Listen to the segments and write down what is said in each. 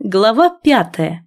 Глава 5.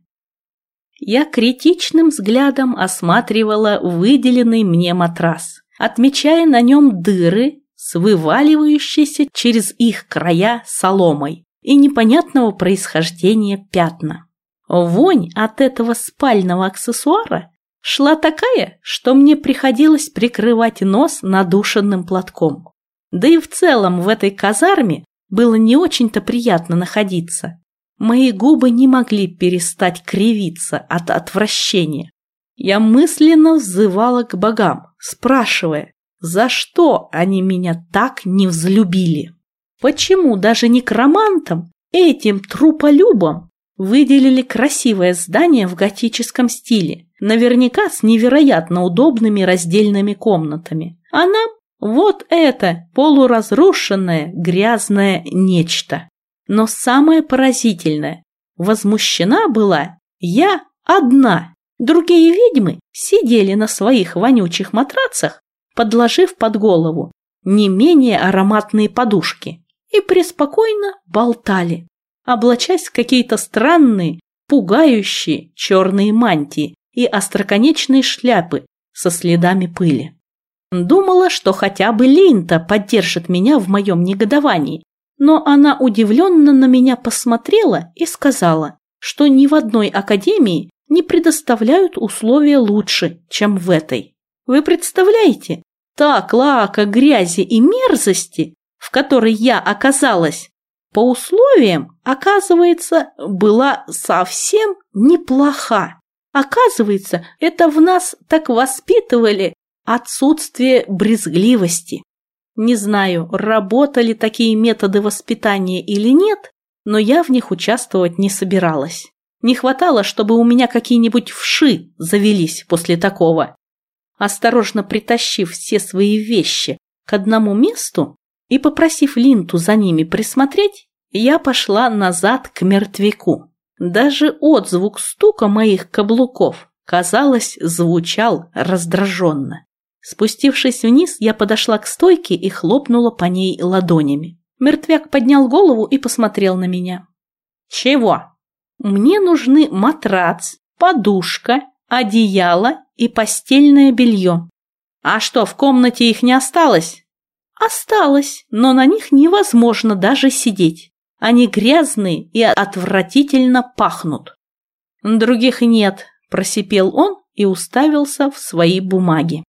Я критичным взглядом осматривала выделенный мне матрас, отмечая на нем дыры с вываливающейся через их края соломой и непонятного происхождения пятна. Вонь от этого спального аксессуара шла такая, что мне приходилось прикрывать нос надушенным платком. Да и в целом в этой казарме было не очень-то приятно находиться. Мои губы не могли перестать кривиться от отвращения. Я мысленно взывала к богам, спрашивая, за что они меня так не взлюбили? Почему даже некромантам, этим труполюбам, выделили красивое здание в готическом стиле, наверняка с невероятно удобными раздельными комнатами, а нам вот это полуразрушенное грязное нечто? Но самое поразительное, возмущена была я одна. Другие ведьмы сидели на своих вонючих матрацах, подложив под голову не менее ароматные подушки, и преспокойно болтали, облачась в какие-то странные, пугающие черные мантии и остроконечные шляпы со следами пыли. Думала, что хотя бы Линта поддержит меня в моем негодовании, но она удивленно на меня посмотрела и сказала, что ни в одной академии не предоставляют условия лучше, чем в этой. Вы представляете, та клоака грязи и мерзости, в которой я оказалась, по условиям, оказывается, была совсем неплоха. Оказывается, это в нас так воспитывали отсутствие брезгливости. Не знаю, работали такие методы воспитания или нет, но я в них участвовать не собиралась. Не хватало, чтобы у меня какие-нибудь вши завелись после такого. Осторожно притащив все свои вещи к одному месту и попросив Линту за ними присмотреть, я пошла назад к мертвяку. Даже отзвук стука моих каблуков, казалось, звучал раздраженно. Спустившись вниз, я подошла к стойке и хлопнула по ней ладонями. Мертвяк поднял голову и посмотрел на меня. «Чего?» «Мне нужны матрац, подушка, одеяло и постельное белье». «А что, в комнате их не осталось?» «Осталось, но на них невозможно даже сидеть. Они грязные и отвратительно пахнут». «Других нет», – просипел он и уставился в свои бумаги.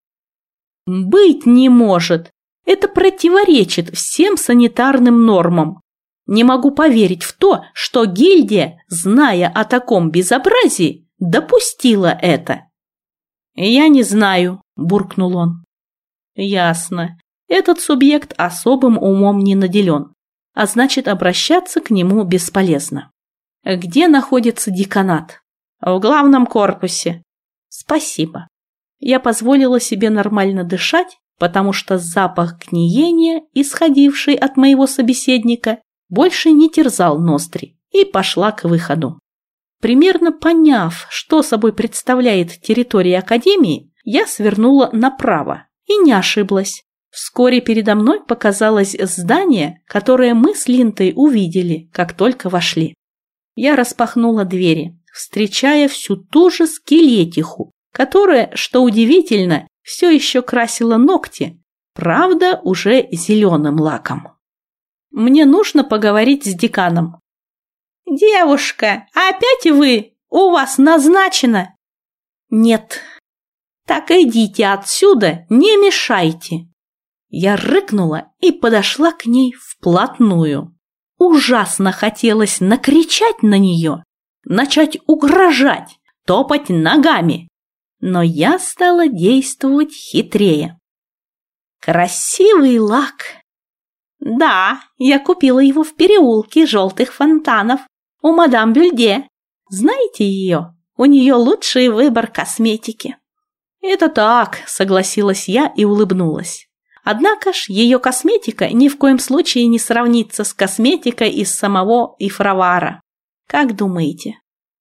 «Быть не может! Это противоречит всем санитарным нормам. Не могу поверить в то, что гильдия, зная о таком безобразии, допустила это». «Я не знаю», – буркнул он. «Ясно. Этот субъект особым умом не наделен, а значит, обращаться к нему бесполезно. Где находится деканат?» «В главном корпусе». «Спасибо». Я позволила себе нормально дышать, потому что запах гниения, исходивший от моего собеседника, больше не терзал ноздри, и пошла к выходу. Примерно поняв, что собой представляет территория академии, я свернула направо и не ошиблась. Вскоре передо мной показалось здание, которое мы с Линтой увидели, как только вошли. Я распахнула двери, встречая всю ту же скелетиху, которая, что удивительно, все еще красила ногти, правда, уже зеленым лаком. «Мне нужно поговорить с деканом». «Девушка, опять вы? У вас назначено?» «Нет». «Так идите отсюда, не мешайте». Я рыкнула и подошла к ней вплотную. Ужасно хотелось накричать на нее, начать угрожать, топать ногами. Но я стала действовать хитрее. «Красивый лак!» «Да, я купила его в переулке Желтых Фонтанов у мадам Бюльде. Знаете ее? У нее лучший выбор косметики». «Это так», — согласилась я и улыбнулась. Однако ж ее косметика ни в коем случае не сравнится с косметикой из самого Ифравара. Как думаете?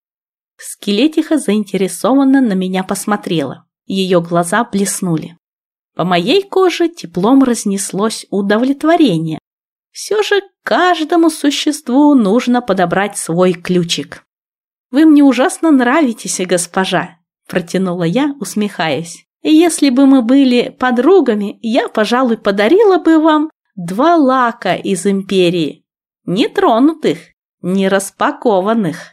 Скелетиха заинтересованно на меня посмотрела. Ее глаза блеснули. По моей коже теплом разнеслось удовлетворение. Все же каждому существу нужно подобрать свой ключик. «Вы мне ужасно нравитесь, госпожа», – протянула я, усмехаясь. «И если бы мы были подругами, я, пожалуй, подарила бы вам 2 лака из империи, нетронутых, не распакованных.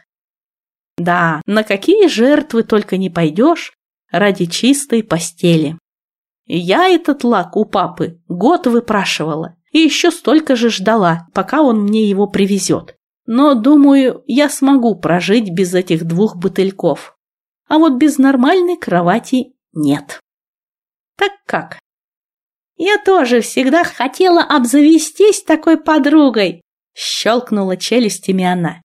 Да, на какие жертвы только не пойдешь ради чистой постели. Я этот лак у папы год выпрашивала и еще столько же ждала, пока он мне его привезет. Но, думаю, я смогу прожить без этих 2 бутыльков. А вот без нормальной кровати нет. Так как? Я тоже всегда хотела обзавестись такой подругой, щелкнула челюстями она.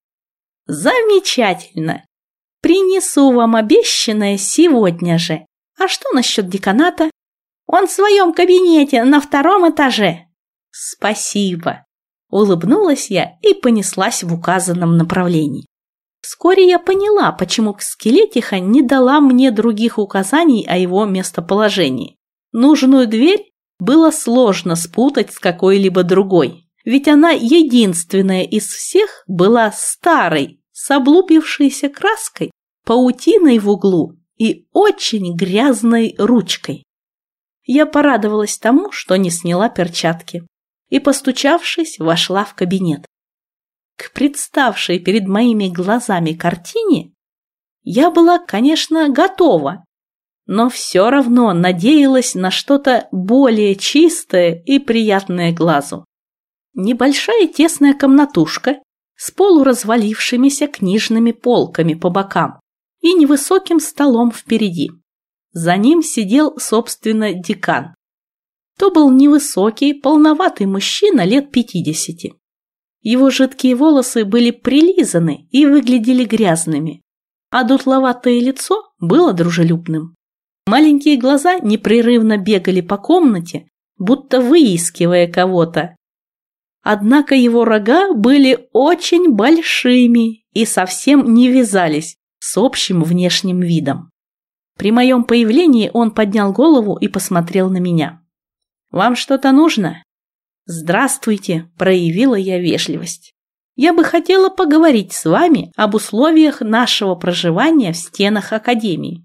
Замечательно. Принесу вам обещанное сегодня же. А что насчет деканата? Он в своем кабинете на 2 этаже. Спасибо. Улыбнулась я и понеслась в указанном направлении. Вскоре я поняла, почему скелетиха не дала мне других указаний о его местоположении. Нужную дверь было сложно спутать с какой-либо другой, ведь она единственная из всех была старой, с облупившейся краской, паутиной в углу и очень грязной ручкой. Я порадовалась тому, что не сняла перчатки, и, постучавшись, вошла в кабинет. К представшей перед моими глазами картине я была, конечно, готова, но все равно надеялась на что-то более чистое и приятное глазу. Небольшая тесная комнатушка с полуразвалившимися книжными полками по бокам и невысоким столом впереди. За ним сидел, собственно, декан. То был невысокий, полноватый мужчина лет 50. Его жидкие волосы были прилизаны и выглядели грязными, а дутловатое лицо было дружелюбным. Маленькие глаза непрерывно бегали по комнате, будто выискивая кого-то. Однако его рога были очень большими и совсем не вязались с общим внешним видом. При моем появлении он поднял голову и посмотрел на меня. «Вам что-то нужно?» «Здравствуйте», – проявила я вежливость. «Я бы хотела поговорить с вами об условиях нашего проживания в стенах академии».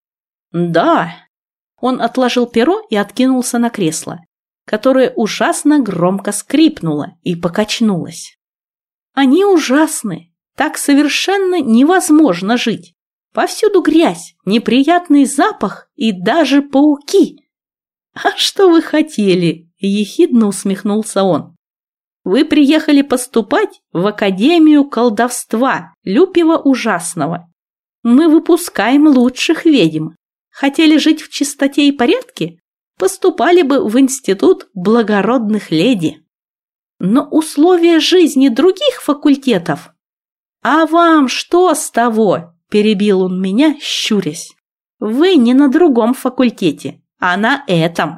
«Да». Он отложил перо и откинулся на кресло, которое ужасно громко скрипнуло и покачнулось. «Они ужасны. Так совершенно невозможно жить. Повсюду грязь, неприятный запах и даже пауки». «А что вы хотели?» – ехидно усмехнулся он. «Вы приехали поступать в Академию колдовства Люпева Ужасного. Мы выпускаем лучших ведьм. Хотели жить в чистоте и порядке? Поступали бы в Институт благородных леди. Но условия жизни других факультетов? А вам что с того?» – перебил он меня, щурясь. «Вы не на другом факультете, а на этом».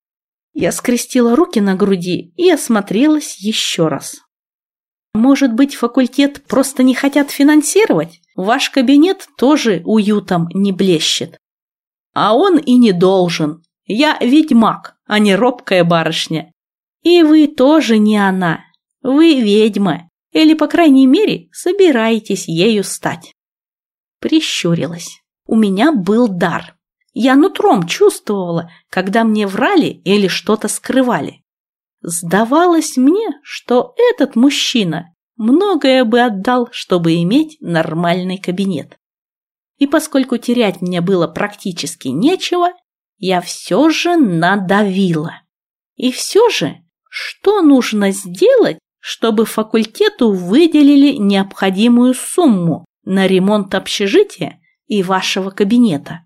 Я скрестила руки на груди и осмотрелась еще раз. «Может быть, факультет просто не хотят финансировать? Ваш кабинет тоже уютом не блещет». «А он и не должен. Я ведьмак, а не робкая барышня. И вы тоже не она. Вы ведьма, или, по крайней мере, собираетесь ею стать». Прищурилась. У меня был дар. Я нутром чувствовала, когда мне врали или что-то скрывали. Сдавалось мне, что этот мужчина многое бы отдал, чтобы иметь нормальный кабинет. И поскольку терять мне было практически нечего, я все же надавила. И все же, что нужно сделать, чтобы факультету выделили необходимую сумму на ремонт общежития и вашего кабинета?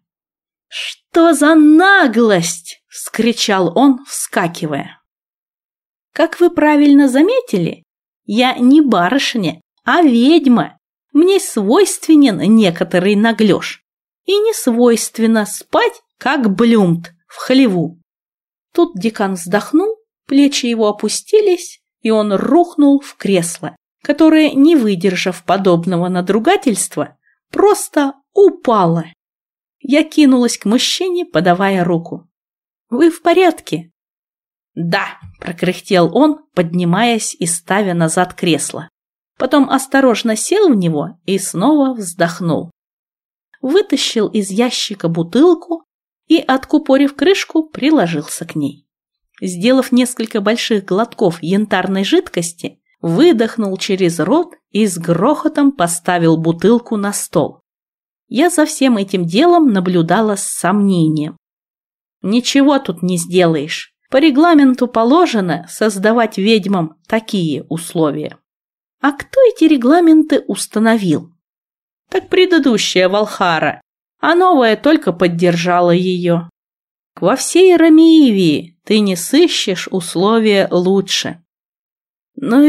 «Что за наглость!» – вскричал он, вскакивая. «Как вы правильно заметили, я не барышня, а ведьма. Мне свойственен некоторый наглеж. И не свойственно спать, как Блюмт в хлеву». Тут декан вздохнул, плечи его опустились, и он рухнул в кресло, которое, не выдержав подобного надругательства, просто упало. Я кинулась к мужчине, подавая руку. «Вы в порядке?» «Да», – прокряхтел он, поднимаясь и ставя назад кресло. Потом осторожно сел в него и снова вздохнул. Вытащил из ящика бутылку и, откупорив крышку, приложился к ней. Сделав несколько больших глотков янтарной жидкости, выдохнул через рот и с грохотом поставил бутылку на стол. Я за всем этим делом наблюдала с сомнением. Ничего тут не сделаешь. По регламенту положено создавать ведьмам такие условия. А кто эти регламенты установил? Так предыдущая Валхара, а новая только поддержала ее. Во всей Ромеевии ты не сыщешь условия лучше. Но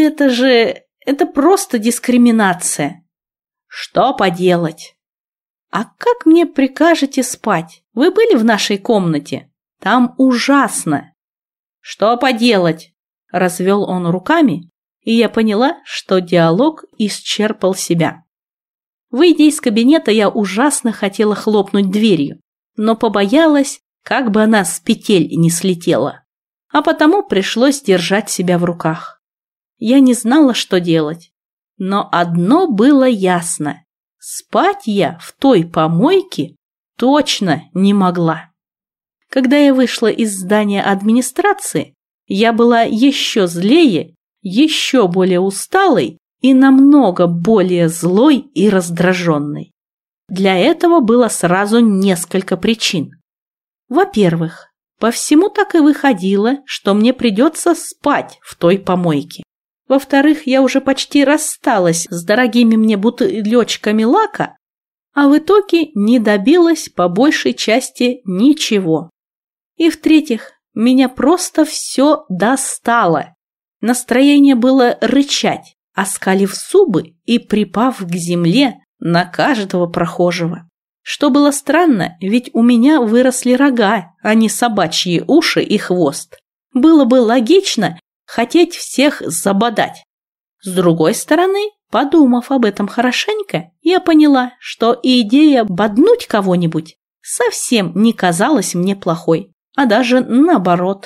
это просто дискриминация. Что поделать? А как мне прикажете спать? Вы были в нашей комнате? Там ужасно. Что поделать? Развел он руками, и я поняла, что диалог исчерпал себя. Выйдя из кабинета, я ужасно хотела хлопнуть дверью, но побоялась, как бы она с петель не слетела. А потому пришлось держать себя в руках. Я не знала, что делать, но одно было ясно. Спать я в той помойке точно не могла. Когда я вышла из здания администрации, я была еще злее, еще более усталой и намного более злой и раздраженной. Для этого было сразу несколько причин. Во-первых, по всему так и выходило, что мне придется спать в той помойке. Во-вторых, я уже почти рассталась с дорогими мне бутылечками лака, а в итоге не добилась по большей части ничего. И в-третьих, меня просто все достало. Настроение было рычать, оскалив зубы и припав к земле на каждого прохожего. Что было странно, ведь у меня выросли рога, а не собачьи уши и хвост. Было бы логично хотеть всех забодать. С другой стороны, подумав об этом хорошенько, я поняла, что идея боднуть кого-нибудь совсем не казалась мне плохой, а даже наоборот.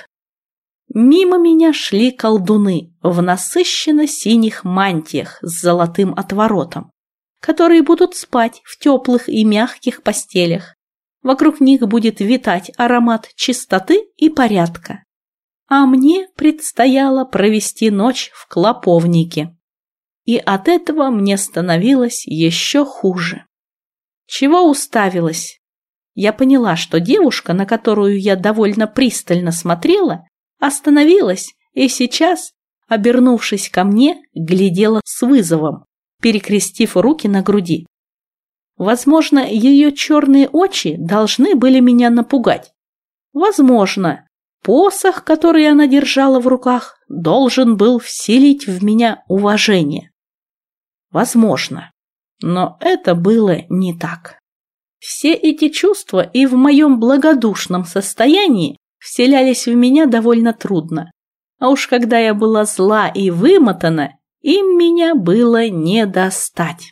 Мимо меня шли колдуны в насыщенно-синих мантиях с золотым отворотом, которые будут спать в теплых и мягких постелях. Вокруг них будет витать аромат чистоты и порядка. А мне предстояло провести ночь в клоповнике. И от этого мне становилось еще хуже. Чего уставилась? Я поняла, что девушка, на которую я довольно пристально смотрела, остановилась и сейчас, обернувшись ко мне, глядела с вызовом, перекрестив руки на груди. Возможно, ее черные очи должны были меня напугать. Возможно, посох, который она держала в руках, должен был вселить в меня уважение. Возможно, но это было не так. Все эти чувства и в моем благодушном состоянии вселялись в меня довольно трудно. А уж когда я была зла и вымотана, им меня было не достать.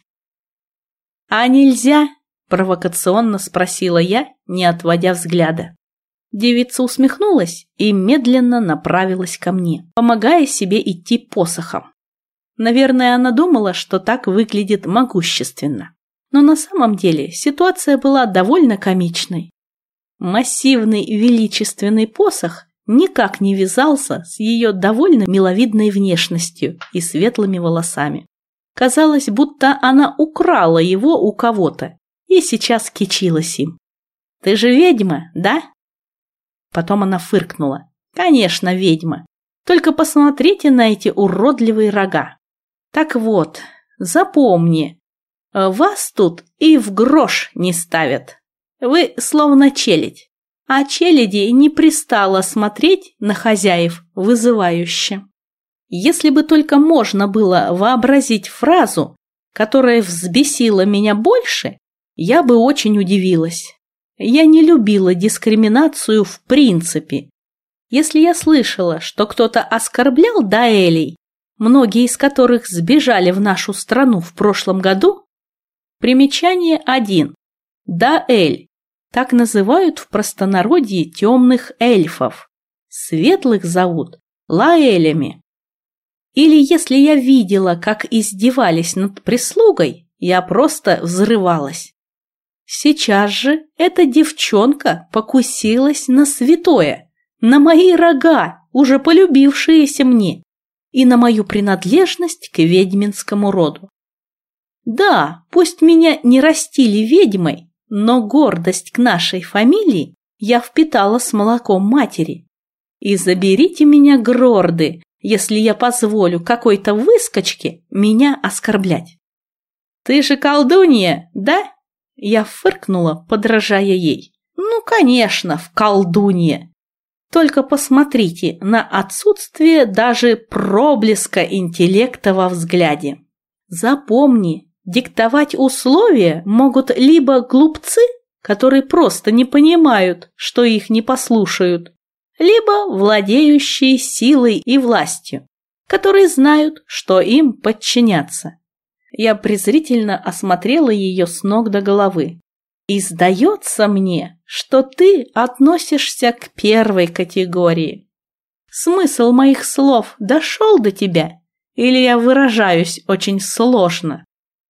«А нельзя?» – провокационно спросила я, не отводя взгляда. Девица усмехнулась и медленно направилась ко мне, помогая себе идти посохом. Наверное, она думала, что так выглядит могущественно. Но на самом деле ситуация была довольно комичной. Массивный величественный посох никак не вязался с ее довольно миловидной внешностью и светлыми волосами. Казалось, будто она украла его у кого-то и сейчас кичилась им. «Ты же ведьма, да?» Потом она фыркнула. «Конечно, ведьма. Только посмотрите на эти уродливые рога. Так вот, запомни, вас тут и в грош не ставят. Вы словно челядь, а челяди не пристало смотреть на хозяев вызывающе». Если бы только можно было вообразить фразу, которая взбесила меня больше, я бы очень удивилась. Я не любила дискриминацию в принципе. Если я слышала, что кто-то оскорблял даэлей, многие из которых сбежали в нашу страну в прошлом году, примечание 1. Даэль. Так называют в простонародье темных эльфов. Светлых зовут лаэлями. Или если я видела, как издевались над прислугой, я просто взрывалась. Сейчас же эта девчонка покусилась на святое, на мои рога, уже полюбившиеся мне, и на мою принадлежность к ведьминскому роду. Да, пусть меня не растили ведьмой, но гордость к нашей фамилии я впитала с молоком матери. И заберите меня, Грорды, если я позволю какой-то выскочке меня оскорблять. Ты же колдунья, да? Я фыркнула, подражая ей. Ну, конечно, в колдунье. Только посмотрите на отсутствие даже проблеска интеллекта во взгляде. Запомни, диктовать условия могут либо глупцы, которые просто не понимают, что их не послушают, либо владеющие силой и властью, которые знают, что им подчиняться. Я презрительно осмотрела ее с ног до головы. И сдается мне, что ты относишься к первой категории. Смысл моих слов дошел до тебя? Или я выражаюсь очень сложно?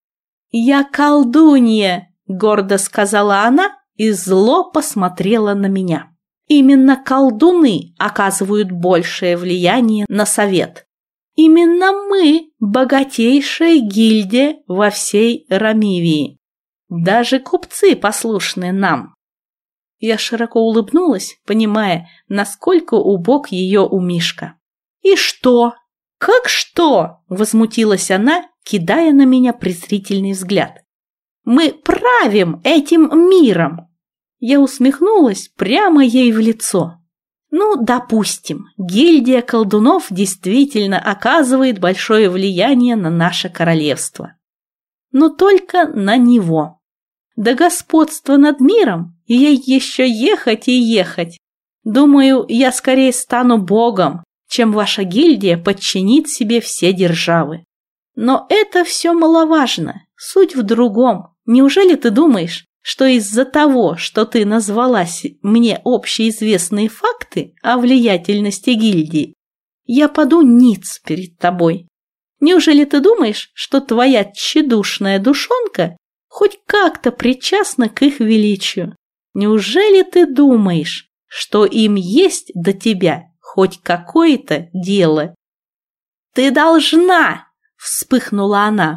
«Я колдунья», — гордо сказала она и зло посмотрела на меня. Именно колдуны оказывают большее влияние на совет. Именно мы – богатейшая гильдия во всей Рамивии. Даже купцы послушны нам. Я широко улыбнулась, понимая, насколько убог ее умишка. «И что? Как что?» – возмутилась она, кидая на меня презрительный взгляд. «Мы правим этим миром!» Я усмехнулась прямо ей в лицо. Ну, допустим, гильдия колдунов действительно оказывает большое влияние на наше королевство. Но только на него. До господства над миром ей еще ехать и ехать. Думаю, я скорее стану богом, чем ваша гильдия подчинит себе все державы. Но это все маловажно. Суть в другом. Неужели ты думаешь, что из-за того, что ты назвалась мне общеизвестные факты о влиятельности гильдии, я паду ниц перед тобой? Неужели ты думаешь, что твоя тщедушная душонка хоть как-то причастна к их величию? Неужели ты думаешь, что им есть до тебя хоть какое-то дело? Ты должна, вспыхнула она.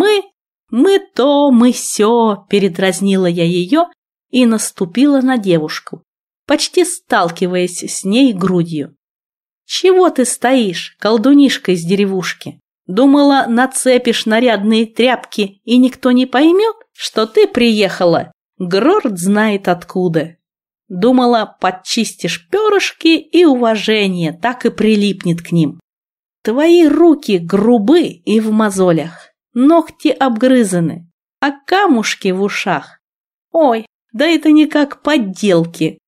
Мы то, мы сё, передразнила я ее и наступила на девушку, почти сталкиваясь с ней грудью. Чего ты стоишь, колдунишка из деревушки? Думала, нацепишь нарядные тряпки, и никто не поймет, что ты приехала, Грорд знает откуда. Думала, подчистишь перышки, и уважение так и прилипнет к ним. Твои руки грубы и в мозолях. Ногти обгрызаны, а камушки в ушах. Ой, да это не как подделки.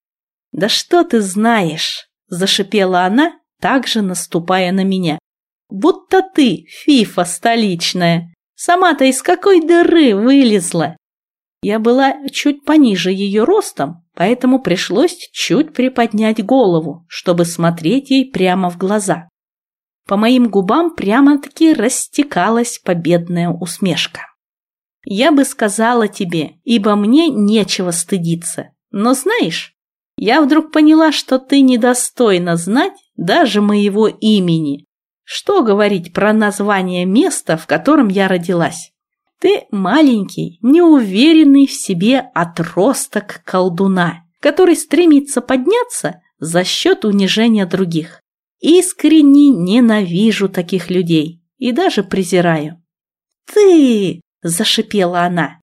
Да что ты знаешь, зашипела она, также наступая на меня. Будто ты, фифа столичная, сама-то из какой дыры вылезла? Я была чуть пониже ее ростом, поэтому пришлось чуть приподнять голову, чтобы смотреть ей прямо в глаза. По моим губам прямо-таки растекалась победная усмешка. Я бы сказала тебе, ибо мне нечего стыдиться. Но знаешь, я вдруг поняла, что ты недостойна знать даже моего имени. Что говорить про название места, в котором я родилась? Ты маленький, неуверенный в себе отросток колдуна, который стремится подняться за счет унижения других. Искренне ненавижу таких людей и даже презираю. «Ты!» – зашипела она.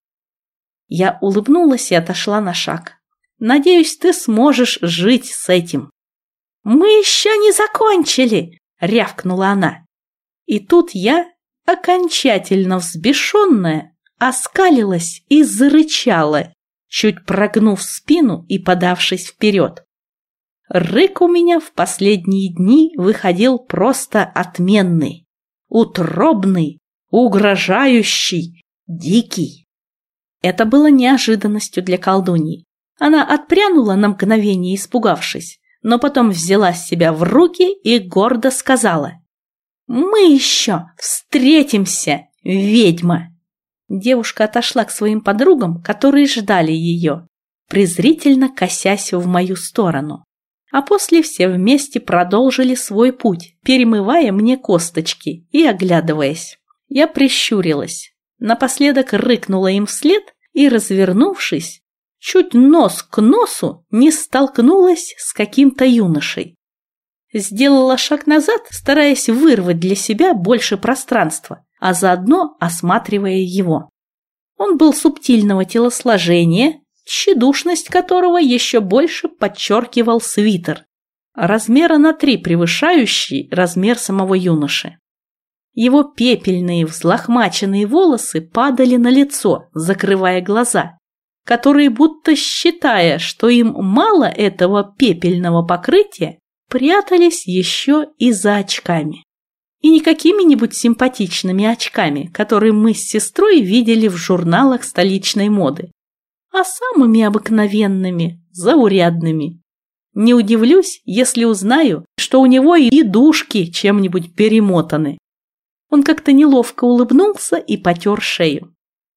Я улыбнулась и отошла на шаг. «Надеюсь, ты сможешь жить с этим». «Мы еще не закончили!» – рявкнула она. И тут я, окончательно взбешенная, оскалилась и зарычала, чуть прогнув спину и подавшись вперед. Рык у меня в последние дни выходил просто отменный, утробный, угрожающий, дикий. Это было неожиданностью для колдуньи. Она отпрянула на мгновение, испугавшись, но потом взяла себя в руки и гордо сказала: Мы еще встретимся, ведьма!» Девушка отошла к своим подругам, которые ждали ее, презрительно косясь в мою сторону. А после все вместе продолжили свой путь, перемывая мне косточки и оглядываясь. Я прищурилась, напоследок рыкнула им вслед и, развернувшись, чуть нос к носу не столкнулась с каким-то юношей. Сделала шаг назад, стараясь вырвать для себя больше пространства, а заодно осматривая его. Он был субтильного телосложения, тщедушность которого еще больше подчеркивал свитер, размера на 3 превышающий размер самого юноши. Его пепельные взлохмаченные волосы падали на лицо, закрывая глаза, которые, будто считая, что им мало этого пепельного покрытия, прятались еще и за очками. И не какими-нибудь симпатичными очками, которые мы с сестрой видели в журналах столичной моды, а самыми обыкновенными, заурядными. Не удивлюсь, если узнаю, что у него и дужки чем-нибудь перемотаны. Он как-то неловко улыбнулся и потер шею.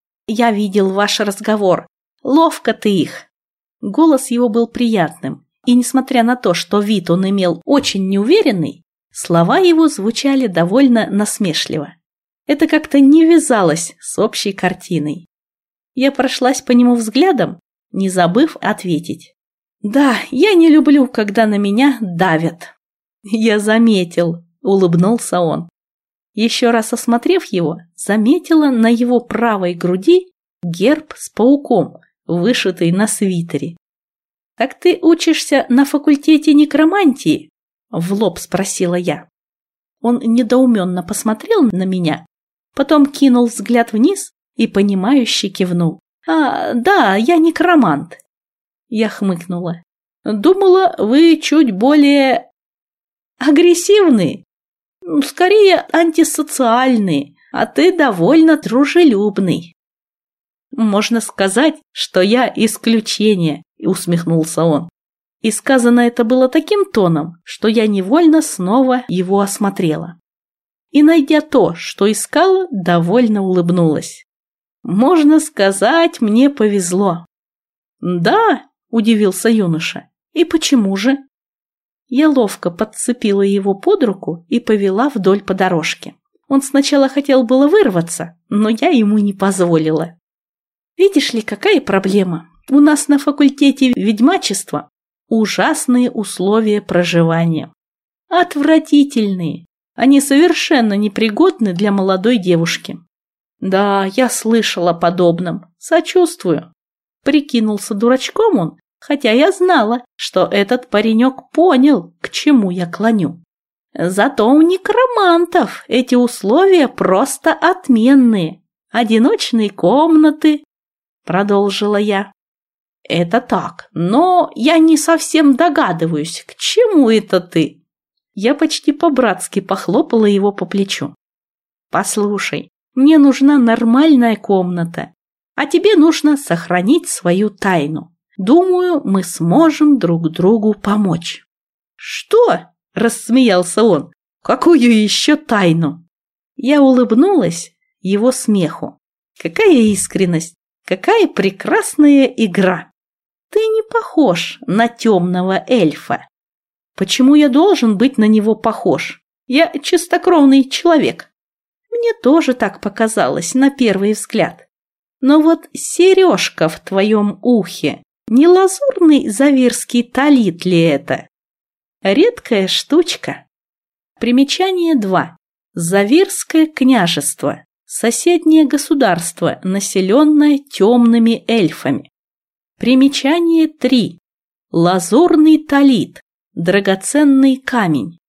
«Я видел ваш разговор. Ловко ты их!» Голос его был приятным, и несмотря на то, что вид он имел очень неуверенный, слова его звучали довольно насмешливо. Это как-то не вязалось с общей картиной. Я прошлась по нему взглядом, не забыв ответить. «Да, я не люблю, когда на меня давят». «Я заметил», — улыбнулся он. Еще раз осмотрев его, заметила на его правой груди герб с пауком, вышитый на свитере. «Так ты учишься на факультете некромантии?» — в лоб спросила я. Он недоуменно посмотрел на меня, потом кинул взгляд вниз и понимающе кивнул. Да, я некромант». Я хмыкнула. «Думала, вы чуть более агрессивные, скорее антисоциальные, а ты довольно дружелюбный». «Можно сказать, что я исключение», — усмехнулся он. И сказано это было таким тоном, что я невольно снова его осмотрела. И, найдя то, что искала, довольно улыбнулась. «Можно сказать, мне повезло». «Да», — удивился юноша, — «и почему же?» Я ловко подцепила его под руку и повела вдоль по дорожке. Он сначала хотел было вырваться, но я ему не позволила. «Видишь ли, какая проблема? У нас на факультете ведьмачества ужасные условия проживания. Отвратительные. Они совершенно непригодны для молодой девушки». «Да, я слышал о подобном. Сочувствую». Прикинулся дурачком он, хотя я знала, что этот паренек понял, к чему я клоню. «Зато у некромантов эти условия просто отменные. Одиночные комнаты», — продолжила я. «Это так, но я не совсем догадываюсь, к чему это ты?» Я почти по-братски похлопала его по плечу. «Послушай, мне нужна нормальная комната, а тебе нужно сохранить свою тайну. Думаю, мы сможем друг другу помочь». «Что?» – рассмеялся он. «Какую еще тайну?» Я улыбнулась его смеху. Какая искренность, какая прекрасная игра! Ты не похож на темного эльфа. Почему я должен быть на него похож? Я чистокровный человек. Мне тоже так показалось на первый взгляд. Но вот сережка в твоем ухе, не лазурный завирский талит ли это? Редкая штучка. Примечание 2. Завирское княжество. Соседнее государство, населенное темными эльфами. Примечание 3. Лазурный талит. Драгоценный камень.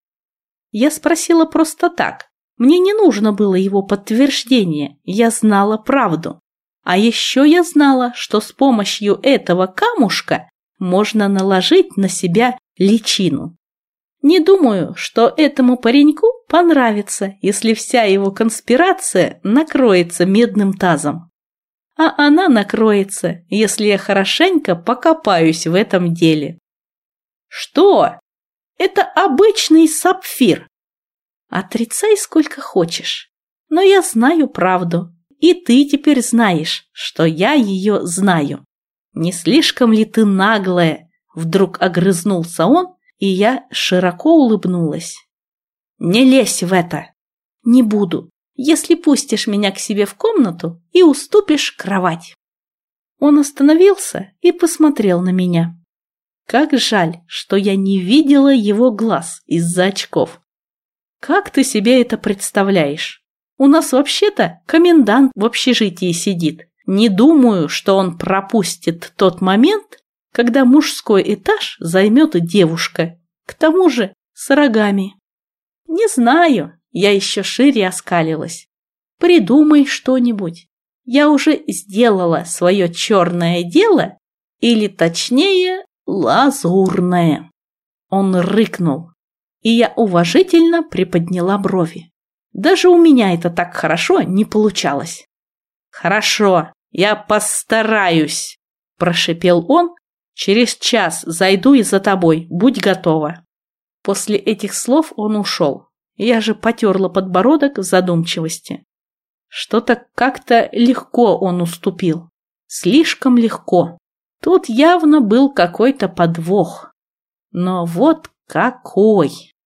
Я спросила просто так. Мне не нужно было его подтверждение, я знала правду. А еще я знала, что с помощью этого камушка можно наложить на себя личину. Не думаю, что этому пареньку понравится, если вся его конспирация накроется медным тазом. А она накроется, если я хорошенько покопаюсь в этом деле. Что? Это обычный сапфир. Отрицай сколько хочешь. Но я знаю правду. И ты теперь знаешь, что я ее знаю. Не слишком ли ты наглая? Вдруг огрызнулся он, и я широко улыбнулась. Не лезь в это. Не буду, если пустишь меня к себе в комнату и уступишь кровать. Он остановился и посмотрел на меня. Как жаль, что я не видела его глаз из-за очков. Как ты себе это представляешь? У нас вообще-то комендант в общежитии сидит. Не думаю, что он пропустит тот момент, когда мужской этаж займет девушка, к тому же с рогами. Не знаю, я еще шире оскалилась. Придумай что-нибудь. Я уже сделала свое черное дело, или точнее, лазурное. Он рыкнул, и я уважительно приподняла брови. Даже у меня это так хорошо не получалось. Хорошо, я постараюсь, прошипел он. Через час зайду и за тобой, будь готова. После этих слов он ушел. Я же потерла подбородок в задумчивости. Что-то как-то легко он уступил. Слишком легко. Тут явно был какой-то подвох. Но вот какой!